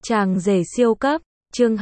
Chàng rể siêu cấp, chương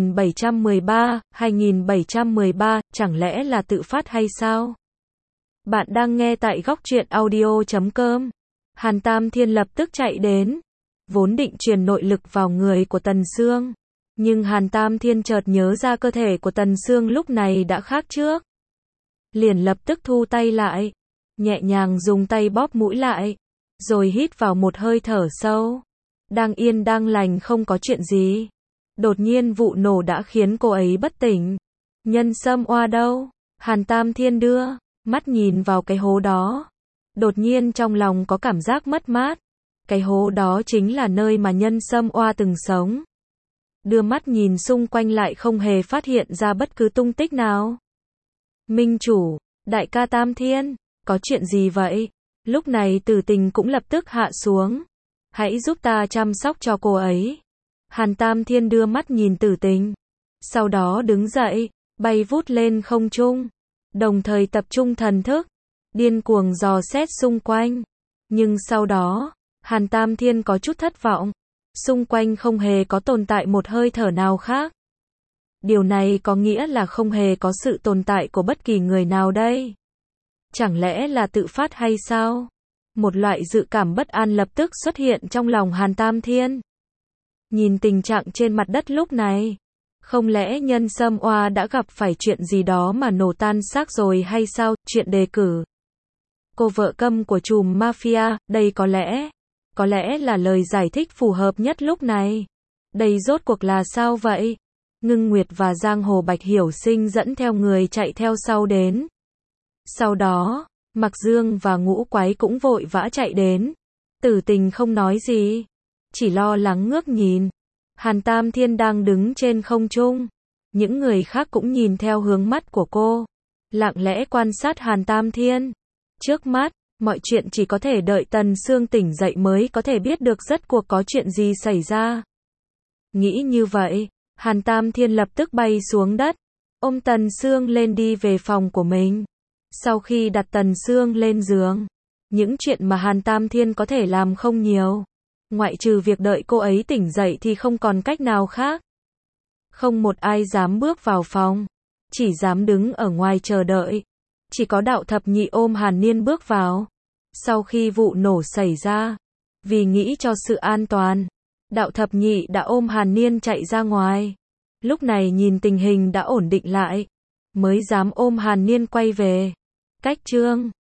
2713, chẳng lẽ là tự phát hay sao? Bạn đang nghe tại góc truyện audio.com. Hàn Tam Thiên lập tức chạy đến, vốn định truyền nội lực vào người của Tần Sương, nhưng Hàn Tam Thiên chợt nhớ ra cơ thể của Tần Sương lúc này đã khác trước. Liền lập tức thu tay lại, nhẹ nhàng dùng tay bóp mũi lại, rồi hít vào một hơi thở sâu. Đang yên đang lành không có chuyện gì. Đột nhiên vụ nổ đã khiến cô ấy bất tỉnh. Nhân sâm oa đâu? Hàn Tam Thiên đưa mắt nhìn vào cái hố đó. Đột nhiên trong lòng có cảm giác mất mát. Cái hố đó chính là nơi mà nhân sâm oa từng sống. Đưa mắt nhìn xung quanh lại không hề phát hiện ra bất cứ tung tích nào. Minh chủ, đại ca Tam Thiên, có chuyện gì vậy? Lúc này Tử Tình cũng lập tức hạ xuống. Hãy giúp ta chăm sóc cho cô ấy. Hàn Tam Thiên đưa mắt nhìn Tử Tình. Sau đó đứng dậy, bay vút lên không trung. Đồng thời tập trung thần thức, điên cuồng dò xét xung quanh. Nhưng sau đó, Hàn Tam Thiên có chút thất vọng. Xung quanh không hề có tồn tại một hơi thở nào khác. Điều này có nghĩa là không hề có sự tồn tại của bất kỳ người nào đây. Chẳng lẽ là tự phát hay sao? Một loại dự cảm bất an lập tức xuất hiện trong lòng Hàn Tam Thiên. Nhìn tình trạng trên mặt đất lúc này, không lẽ nhân sâm oa đã gặp phải chuyện gì đó mà nổ tan xác rồi hay sao? Chuyện đề cử cô vợ câm của trùm mafia, đây có lẽ là lời giải thích phù hợp nhất lúc này. Đây rốt cuộc là sao vậy? Ngưng Nguyệt và Giang Hồ Bạch Hiểu Sinh dẫn theo người chạy theo sau đến. Sau đó, Mặc Dương và Ngũ Quái cũng vội vã chạy đến. Tử Tình không nói gì, chỉ lo lắng ngước nhìn. Hàn Tam Thiên đang đứng trên không trung. Những người khác cũng nhìn theo hướng mắt của cô, lặng lẽ quan sát Hàn Tam Thiên. Trước mắt, mọi chuyện chỉ có thể đợi Tần Sương tỉnh dậy mới có thể biết được rốt cuộc có chuyện gì xảy ra. Nghĩ như vậy, Hàn Tam Thiên lập tức bay xuống đất, ôm Tần Sương lên đi về phòng của mình. Sau khi đặt Tần Sương lên giường, những chuyện mà Hàn Tam Thiên có thể làm không nhiều. Ngoại trừ việc đợi cô ấy tỉnh dậy thì không còn cách nào khác. Không một ai dám bước vào phòng, chỉ dám đứng ở ngoài chờ đợi. Chỉ có Đạo Thập Nhị ôm Hàn Niên bước vào. Sau khi vụ nổ xảy ra, vì nghĩ cho sự an toàn, Đạo Thập Nhị đã ôm Hàn Niên chạy ra ngoài. Lúc này nhìn tình hình đã ổn định lại, mới dám ôm Hàn Niên quay về. Cách chương